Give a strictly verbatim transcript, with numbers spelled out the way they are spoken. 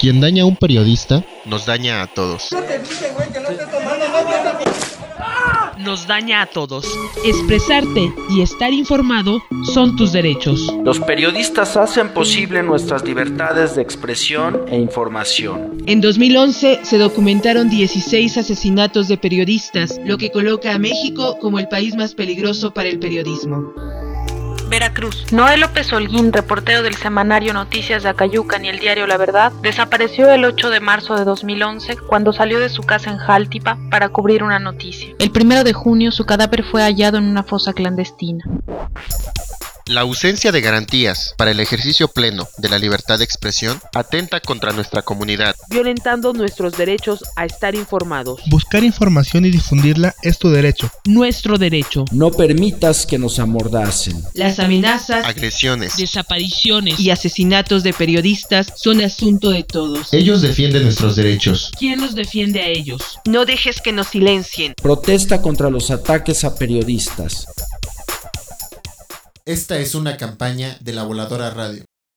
Quien daña a un periodista, nos daña a todos. Nos daña a todos. Expresarte y estar informado son tus derechos. Los periodistas hacen posible nuestras libertades de expresión e información. En dos mil once se documentaron dieciséis asesinatos de periodistas, lo que coloca a México como el país más peligroso para el periodismo. Veracruz. Noé López Holguín, reportero del semanario Noticias de Acayucan y el diario La Verdad, desapareció el ocho de marzo de dos mil once cuando salió de su casa en Jaltipa para cubrir una noticia. El primero de junio su cadáver fue hallado en una fosa clandestina. La ausencia de garantías para el ejercicio pleno de la libertad de expresión atenta contra nuestra comunidad, violentando nuestros derechos a estar informados. Buscar información y difundirla es tu derecho. Nuestro derecho. No permitas que nos amordacen. Las amenazas, agresiones, desapariciones y asesinatos de periodistas son asunto de todos. Ellos defienden nuestros derechos. ¿Quién los defiende a ellos? No dejes que nos silencien. Protesta contra los ataques a periodistas. Esta es una campaña de La Voladora Radio.